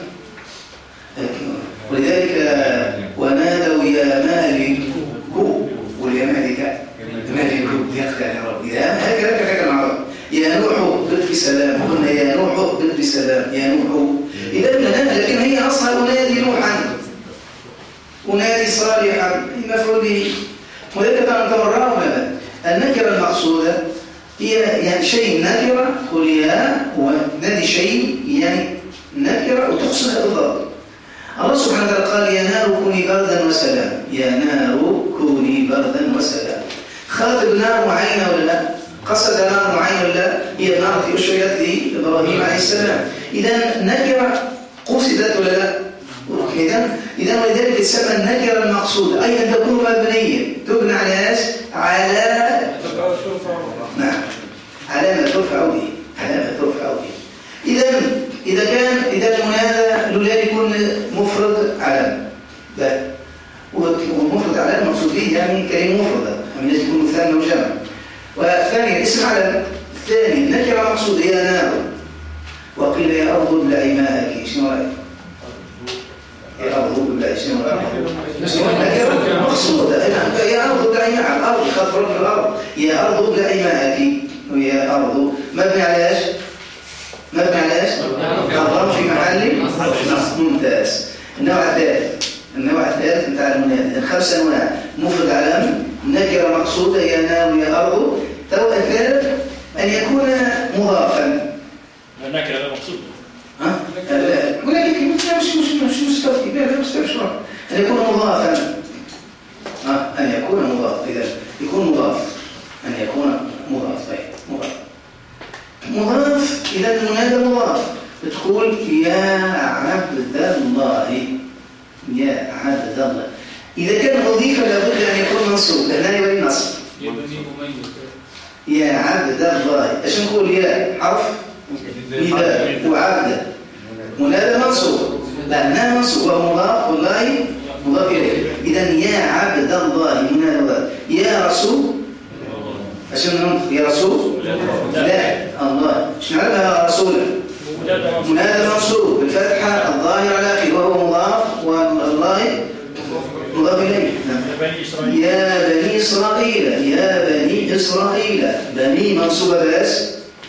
ولذلك ونادوا يا مالك قل يا مالك يقتل يا رب. إذا هكذا تكلم العرب. يا نوح قل بسلام. قلنا يا نوح قل بسلام يا نوح. إذا لنا لكن هي أصلا أنادي نوحا. يعني صالحا مفعول به. وذلك كان تمراه هذا النكرة المقصودة هي يعني شيء نكرة قل يا ونادي شيء يعني نكرة وتقصدها بالضبط. الله سبحانه وتعالى قال يا نار كوني بردا وسلاما، يا نار كوني بردا وسلاما. خاطب نار معينة ولا لا؟ قصد نار معينة ولا لا؟ هي النار التي أشرت لإبراهيم عليه السلام. إذا نكرة قصدت ولا لا؟ إذا ولذلك تسمى النكرة المقصودة أي أن تكون مبنية تبنى على ايش؟ على نعم علامة ترفع به، علامة ترفع به. إذا المنادى لولا يكون مفرد علامة لا، ومفرد علامة مقصود به يعني كلمة مفردة من يجب يكون مثال أو جمع. وثانيا اسم علامة. الثاني نكرة مقصودة يا نار، وقيل يا أرض ابلعي ماءك. شنو رأيك؟ يا أرض ابلعي شنو رأيك؟ نكرة مقصودة يا أرض ابلعي ماءك، الأرض خاطر في الأرض يا أرض ابلعي ماءك، ويا أرض مبني على ايش؟ مبني على ايش؟ الضم في محل نصب. ممتاز. النوع الثالث بتاع المنادى. الخمس انواع مفرد علامي، نكره مقصوده يا نار يا ارض. الثالث ان يكون مضافا. النكره مقصوده ولكن مش مستوفي لا مستوفي ان يكون مضافا. ان يكون مضاف. اذا يكون مضاف ان يكون مضاف. طيب مضاف إذا المنادى مضاف. تقول يا عبد الله، يا عبد الله. إذا كان مضيفا لابد أن يكون منصوب لأنه يولي نصب. يا عبد الله. ايش نقول؟ يا حرف نداء وعبد منادى منصوب لأنه منصوب ومضاف والله مضاف إليه. إذا يا عبد الله منادى. يا رسول عشان ننطق يا رسول لا الله. ايش نعرفها رسولا؟ منادى منصوب بالفتحه الظاهر على اخره وهو مضاف والله مضاف اليه. يا بني اسرائيل، يا بني اسرائيل. بني منصوبه بس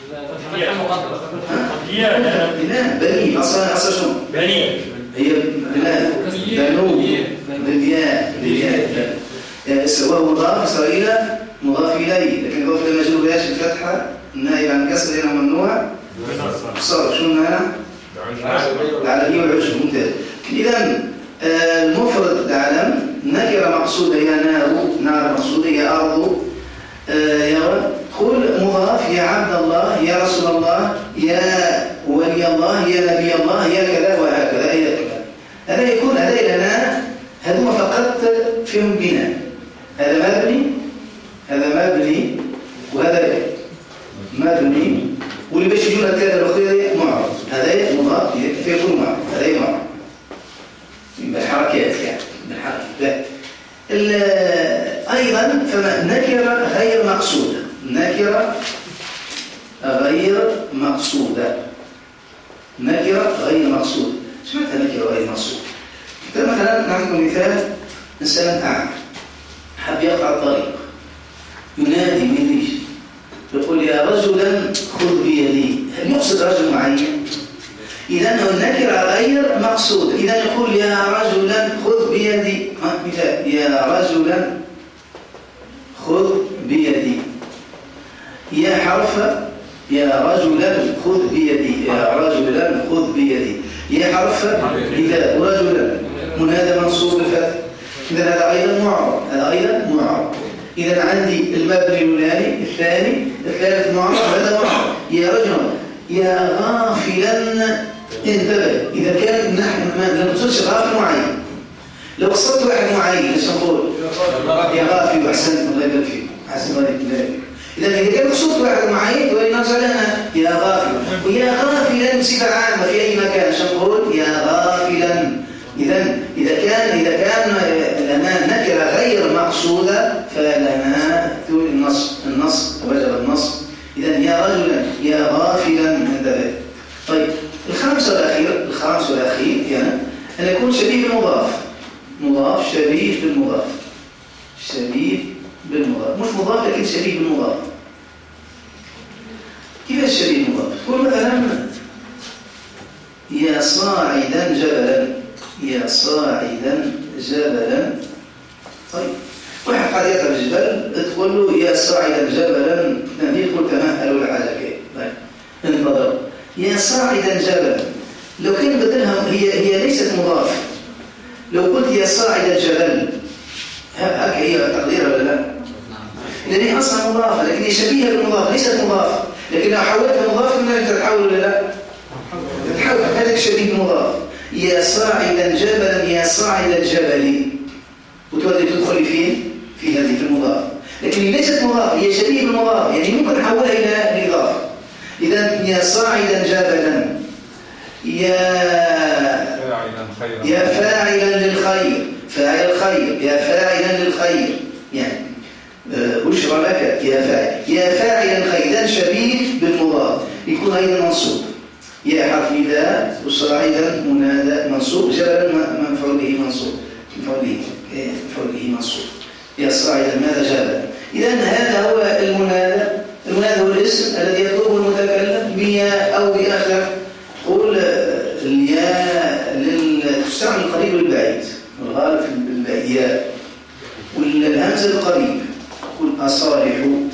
لا بني اصلا شنو؟ بني هي لا بنو بالياء وهو مضاف. اسرائيل مضاف إليه، لكن مضاف إليه مجرور بإيش؟ الفتحة النائب عن كسر هنا ممنوع صار شو هنا؟ العلمية والعجم. ممتاز. إذا المفرد العلم نكرة مقصودة يا نار مقصودة يا أرض. يا قل مضاف يا عبد الله يا رسول الله يا ولي الله يا نبي الله يا كذا وهكذا يا كذا. هذا يكون هذا لنا هذا فقط فيهم بناء. هذا مبني وهذا مبني واللي باش يجون الثلاثه الاخرى معرض. هذا مضاف يكون معرض. هذا معرض بالحركات يعني بالحركات. ايضا فنكره غير مقصوده. نكره غير مقصوده. نكره غير مقصوده. سمعت نكره غير مقصوده؟ مثلا نعطيكم مثال. انسان اعمى حب يقطع الطريق ينادي من ليش يقول يا رجلا خذ بيدي. هل يقصد رجل معين؟ إذا النكرة غير مقصود. إذا يقول يا رجلا خذ بيدي. مثال يا رجلا خذ بيدي. يا حرف يا رجلا خذ بيدي. يا رجلا خذ بيدي. يا حرف إذا رجلا منادى منصوب بالفتح. إذا هذا أيضا معرض. هذا أيضا معرض. إذا عندي المبني الأولاني الثاني الثالث معرض. هذا معرض. يا رجل يا غافلا انتبه. إذا كان نحن ما نقصدش غافل معين. لو قصدت واحد معين ايش نقول؟ يا غافل. أحسنت الله يبارك فيك. أحسن الله يبارك فيك. إذا كان قصدت واحد معين ولنرجع لنا يا غافل. ويا غافلا صفة عامة في أي مكان ايش نقول؟ يا غافلا. إذا كان لنا نكرة غير مقصودة فلنا النص وجب النص. إذا يا رجلا يا غافلا من ذلك. طيب الخامس والأخير يعني أن يكون شبيه بالمضاف. مضاف شبيه بالمضاف. شبيه بالمضاف مش مضاف لكن شبيه بالمضاف. كيف الشبيه بالمضاف؟ تقول مثلا يا صاعدا جبلا. يا صاعدا جبلا. طيب واحد قاعد يركب الجبل تقول له يا صاعدا جبلا، يقول تمهل لعلك. طيب انتظر يا صاعدا جبلا. لو كان بدلها هي ليست مضافة. لو قلت يا صاعد الجبل هكا هي تقديرها ولا لا؟ لأن هي أصلا مضافة، لكن هي شبيهة بالمضافة ليست مضافة. لكن لو حولتها مضافة منها تتحول ولا لا؟ تتحول. هذا شبيه بالمضاف. يا صاعدا جبلا يا صاعد الجبل، وتولي تدخل فين؟ في هذه في المضاف. لكن هي ليست مضافة، هي شبيه بالمضاف، يعني ممكن نحولها إلى الإضافة. إذا يا صاعدا جبلا يا فاعلا للخير، فاعل الخير، يا فاعلا للخير، يعني بشرى لك يا فاعل، يا فاعلا الخير. إذن شبيه بالمضاف يكون أيضا منصوب. يا حرف نداء وصاعدا منادى منصوب، جبلا مفعول به منصوب، مفعول به منصوب. يا صاعدا ماذا جبلا. إذن هذا هو المنادى. المنادى هو الاسم الذي يطلبه المتكلم بيا أو بآخر. تقول الياء تستعمل القريب والبعيد، الغالب في البعيد ياء، والهمزة القريب. تقول أصالح،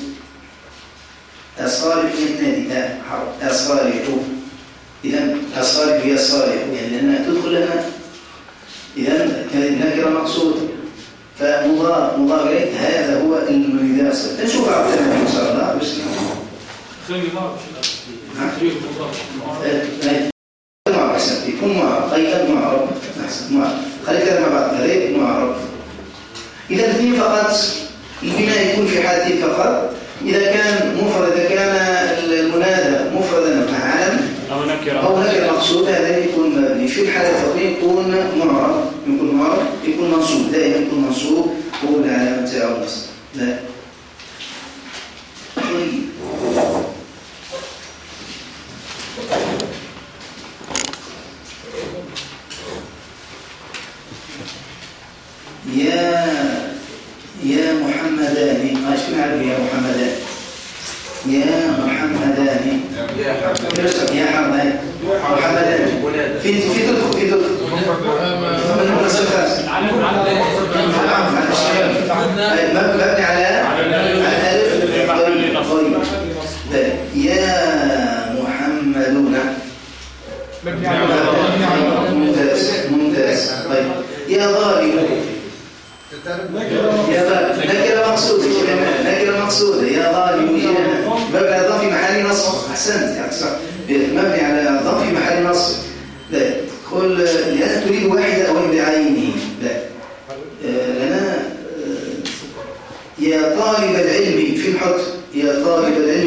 أصالح النادي حرف أصالح. إذا أصالح يا صالح، يعني لأنها تدخل لنا. إذا كانت نكرة مقصودة، فمضاف مضاف إليه. هذا هو المنادى. نشوف عبدنا إن شاء الله. بسم الله. يكون معرب أيضا معرب. أحسن معرب. خليك كده مع بعض. هذا معرب. إذا الاثنين فقط البناء يكون في حالتين فقط. إذا كان مفرد، إذا كان المنادى مفردا مع علم أو نكرة مقصودة، هذا يكون مبني. في الحالة الثانية يكون معرب، يكون منصوب. دائما يكون منصوب هو العلامة تاعو النصب. لا يا محمدان. شو نعرف يا محمدان؟ يا محمدان يا حمدان محمدان. في تدخل مبني على يا محمدون. ممتاز. طيب يا ظالم. نكرة مقصودة. نكرة مقصودة. يا ظالم مبني على ضم في محل نصب. أحسنت يا أحسن. مبني على ضم في محل نصب. لا قل لا تريد واحدة أو بعينه. لا لنا يا طالب العلم في الحط. يا طالب العلم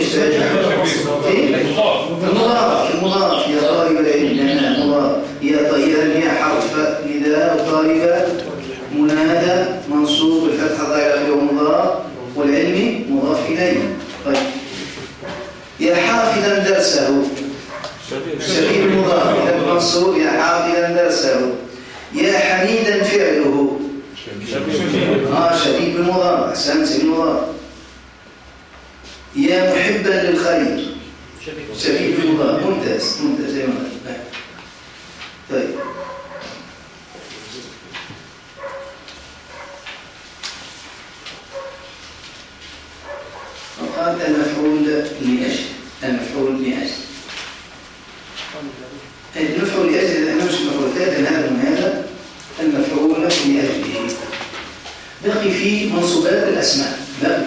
المضاف. يا طالب العلم مضاف. يا حرف نداء. طالب منادى منصوب بالفتحة ظاهرة له مضاف، والعلم مضاف إليه. طيب يا حافظا درسه شبيه المضاف. إذا منصوب يا حافظا درسه. يا حميدا فعله شبيه بالمضاف. أحسنت بالمضاف. يا محبا للخير شبيه بالمضاف. ممتاز. طيب وقال المفعول لأجل. المفعول لأجل لأنه مش مفعول ثالث. هذا من هذا المفعول لأجله. بقي في منصوبات الأسماء.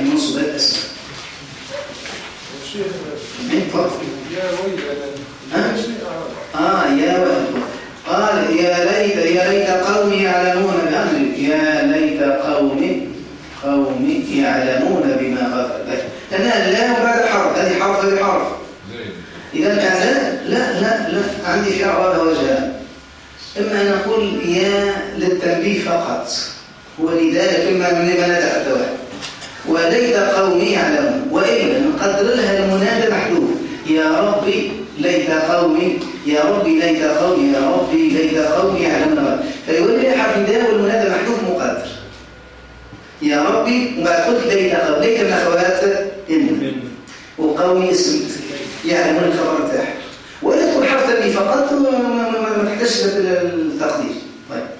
قال يا ليت قومي يعلمون بأمري. يا ليت قومي يعلمون بما غفر له. لأنها لا وبعد حرف. هذه حرف. إذا لا عندي في أعرابها وجهان. إما أن نقول يا للتنبيه فقط، ولذلك إما من نتحدث واحد. وليت قومي يعلمون. وإلا نقدر لها المنادى محذوف. يا ربي ليت قومي، يا ربي ليت قومي، يا ربي ليت قومي يعلمون. فيولي حرف نداء والمنادى محذوف مقدر. يا ربي وبعد قلت ليت قومي. ليت من أخوات إن، وقومي اسم يعلمون الخبر بتاعه. ولا تكون حرف تنبيه فقط ما تحتاجش التقدير. طيب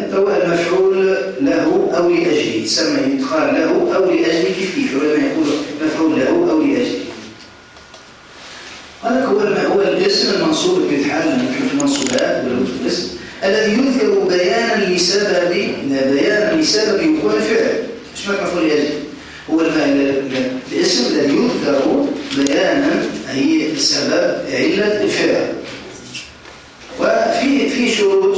هو المفعول له أو لأجله، يسمى يقال له أو لأجله كيف ولما يقول مفعول له أو لأجله. قال هو الاسم المنصوب بحال من المنصوبات والاسم الذي يذكر بيانا لسبب وقوع الفعل. مش مفعول لأجله، هو الاسم الذي يذكر بيانا هي سبب علة الفعل. وفي شروط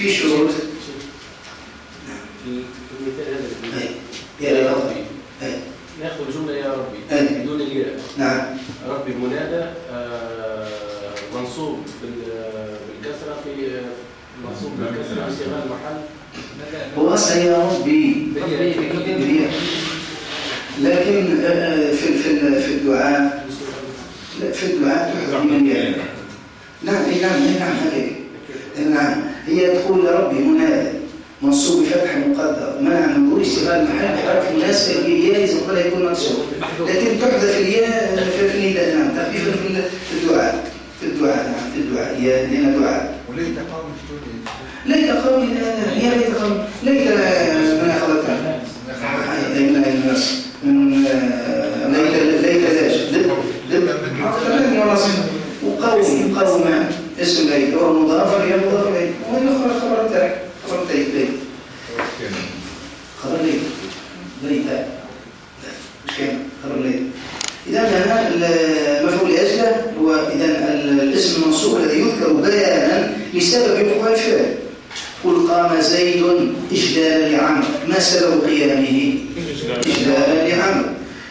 يا ربي ناخذ جملة يا ربي بدون الياء. نعم. ربي منادى منصوب بالكسرة في صيغة المحل. هو أصلا يا ربي بالياء، لكن في الدعاء تحذف من الياء. نعم هكذا. نعم هي تقول يا ربي منادى منصوب بفتح مقدر منع من ظهور اشتغال المحل بحرف الناس الياء إذا قبل يكون منصوب، لكن تحذف الياء في النداء. نعم تخفيفا في الدعاء نعم في الدعاء يا لنا دعاء. وليت قوم اشتوني ليت قوم يا ليت قوم ليت من أخذتها من الناس من ليت وقوم اسم ليت وهو مضاف إلى مضاف إليه وهي خبر تاعك خبر ليت خبر ليت مش كان خبر ليت. إذا هذا مفعول لأجله هو إذا الاسم المنصوب الذي يذكر بيانا لسبب وقوع الفعل. قل قام زيد إجلالا لعمرو، ما سبب قيامه؟ إجلالا لعمرو.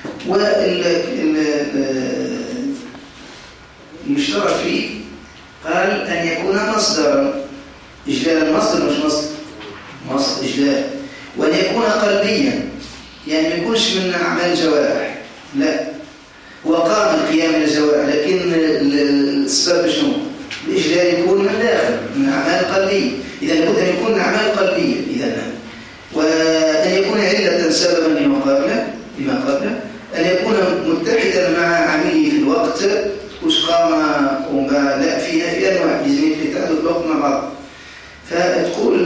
المشترك فيه قال أن يكون مصدرا، إجلالا مصدر مش مصدر إجلال، وأن يكون قلبيا يعني ما يكونش من أعمال الجوارح، لا وقام القيام من الجوارح، لكن السبب شنو؟ الإجلال يكون من داخل من أعمال قلبية. إذا لابد أن يكون أعمال قلبية إذا، وأن يكون علة سببا لما قبله، أن يكون متحدا مع عمله في الوقت، وش قام وما لا في أنواع لازم يتعدد الوقت مع بعض. فتقول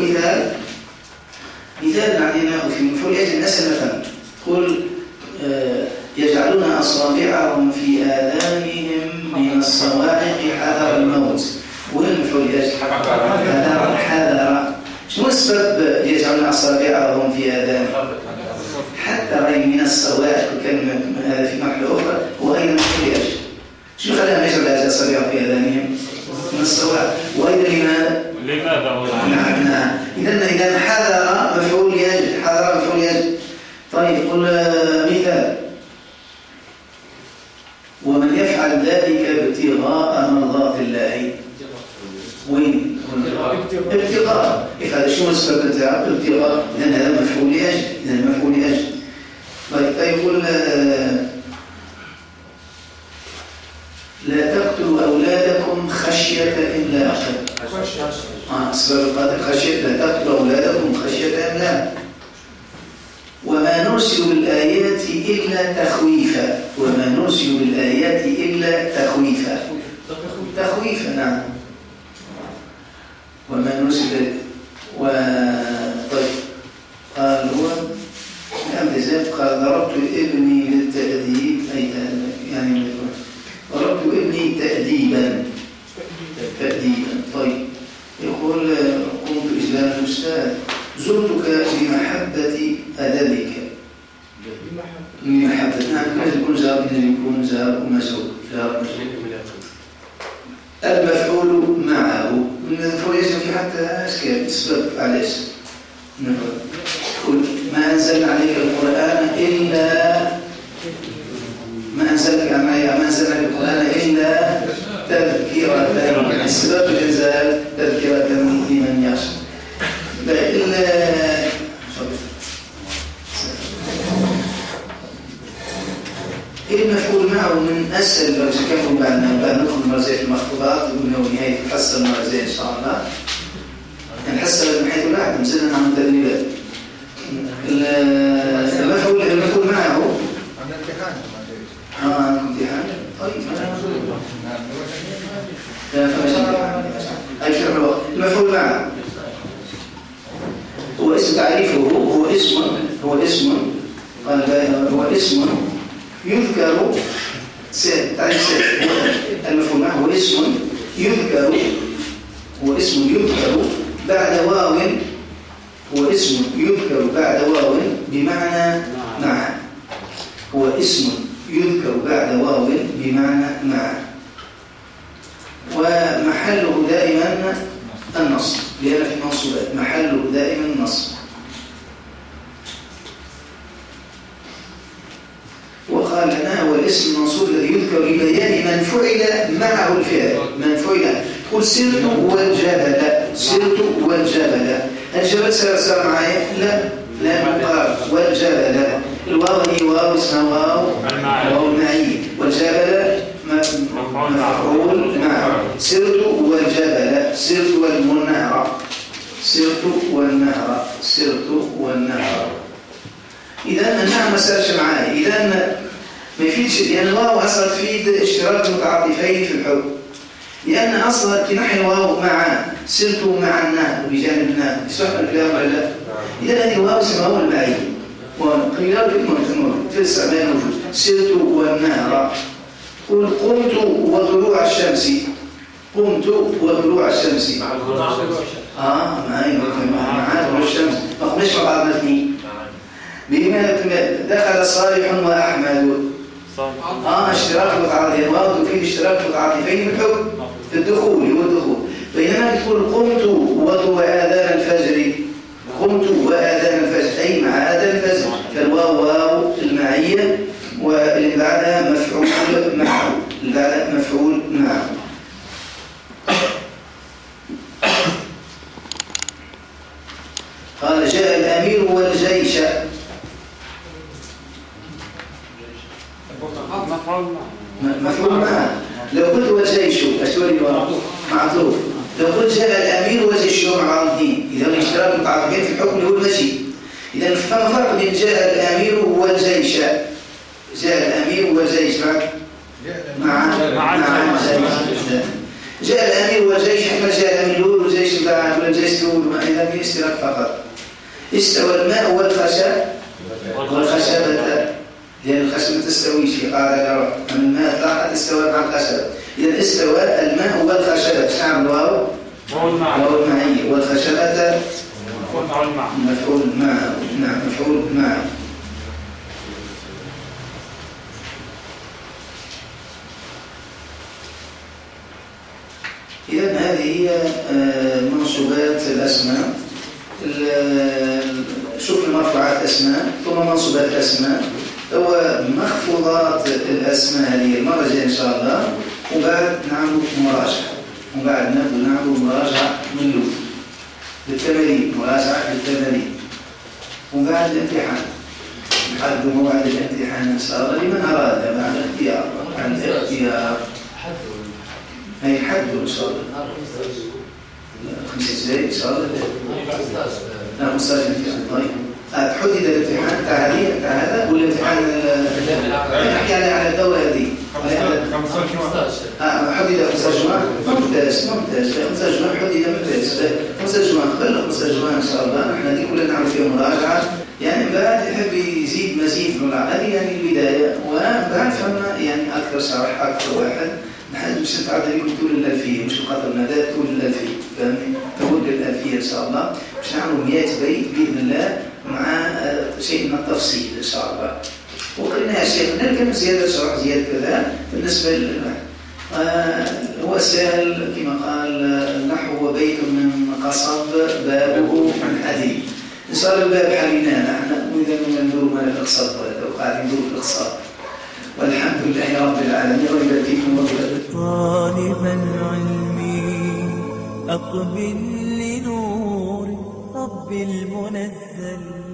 مثال عندنا في مفعول يجب أسهل فهم. تقول يجعلون أصابعهم في آذانهم من الصواعق حذر الموت. وين مفعول يجب؟ حذر. شنو السبب يجعلون أصابعهم في آذانهم؟ حتى رأي من الصواعق، الكلمة هذا في محل أخرى هو أيضا مفعول يجب. شنو خلاهم يجعلوا أصابعهم في آذانهم؟ من الصواعق. وأيضا لماذا؟ نعم. إذا حذر مفعول يجب، حذر مفعول يجب. طيب قل مثال: ومن يفعل ذلك ابتغاء مرضات الله. وين؟ ابتغاء. هذا شو السبب تاعه؟ ابتغاء. إذن هذا مفعول لأجل. طيب يقول لا تقتلوا أولادكم خشية إملاق. سبب القتل خشية، لا تقتلوا أولادكم خشية إملاق. وما نرسل بالآيات إلا تخويفا. تخويفا نعم. وما نرسل طيب قال هو قال ضربت ابني للتأديب، أي يعني ضربت ابني تأديبا. طيب يقول قمت إجلال الأستاذ، زرتك بمحبة أدبك. بمحبة نعم، لازم يكون جار، لازم يكون جار ومجرور. المفعول معه المفعول يجب في حتى أشكال السبب علاش قل ما أنزل عليك القرآن إلا ما أنزل القرآن إلا تذكرة. السبب الإنزال تذكرة لمن يخشى. المفعول معه من أسهل درجة كم بعد ندخل مرزية المخطوطات وقلنا ونهاية نحصل مرزية إن شاء الله. نحصل من حيث الواحد نزلنا عن التدريبات. المفعول معه امتحان. طيب المفعول معه اسم تعريفه هو اسم هو اسم يذكر تعريف المفهوم هو اسم يذكر بعد واو بمعنى مع هو اسم يذكر بعد واو بمعنى مع ومحله دائما النصب لأن في المنصوبات محله دائما النصب. وقال لنا هو الاسم المنصوب الذي يذكر لبيان من فعل معه الفعل قل سرت والجبل الجبل صار معايا لا مقال والجبل الواو هي واو اسمها واو المعية والجبل مفعول معه سرت والجبل سرت والنهر إذا النعم ما صارش معايا إذا ما يفيدش لأن الواو أصلا تفيد اشتراك متعاطفين في الحكم لأن أصلا كنحن الواو مع سرت مع النهر بجانب النهر صح الكلام ولا لا؟ إذا هذه الواو اسمها هو المعية وقيل في الاستعمال موجود سرت والنهر قل قمت وطلوع الشمس مع الشمس ما قمناش مع بعضنا الاثنين بما دخل صالح وأحمد اشتراك متعاطفين واو تفيد اشتراك متعاطفين في الحكم في الدخول والدخول بينما تقول قمت وآذان الفجر أي مع آذان الفجر فالواو واو المعية واللي بعدها مفعول معه قال جاء الأمير والجيش مفعول معه لو قلت والجيش أشتري معطوف لو قلت جاء الأمير والجيش مع الدين إذا الاشتراك متعاطفين في الحكم هو المشي إذا فما فرق بين جاء الأمير والجيش مع الجيش جاء الأمير والجيش احنا جاء الأمير والجيش بعد والجيش ما إذا في اشتراك فقط استوى الماء والخشبة لأن الخشبة ما تستويش قاعدة من الماء طلعت استوى مع الخشبة إذا استوى الماء والخشبة شعب واو المعية والخشبة مفعول معه إذن هذه هي منصوبات الأسماء. شوف المرفوعات أسماء ثم منصوبات الأسماء ومخفوضات الأسماء هذه المرة الجاية إن شاء الله وبعد نعمل مراجعة من لوط بالتمارين مراجعة بالتمارين وبعد الامتحان نحدد موعد الامتحان إن شاء الله لمن أراد بعد الاختيار هي حدوا إن شاء الله 5 جاي إن شاء الله 15 امتحان طيب تحدد الامتحان تاع هذا والامتحان نحكي على الدورة هذه 15 حدد 15 جمعة ممتاز 15 جمعة حدد ممتاز 15 جمعة قبل 15 جمعة إن شاء الله نحن هذه كلنا نعمل فيها مراجعة يعني بعد يحب يزيد مزيد من هذه يعني البداية وبعد فما يعني أكثر شرح أكثر واحد نحن مش نتعرض لكم طول الألفية مش نقدر ندات طول الألفية فهمني طول الألفية إن شاء الله مش نعمل 100 بيت بإذن الله مع شيء من التفصيل إن شاء الله وقلنا يا شيخ نركب زيادة شرح زيادة كذا بالنسبة هو سهل كما قال نحو بيت من قصب بابه من حديد إن شاء الله الباب حليناه نحن وإذا ندور من القصب وقاعدين ندور في القصب والحمد لله رب العالمين وإلى فيكم طالب العلم أقبل لنور رب المنزل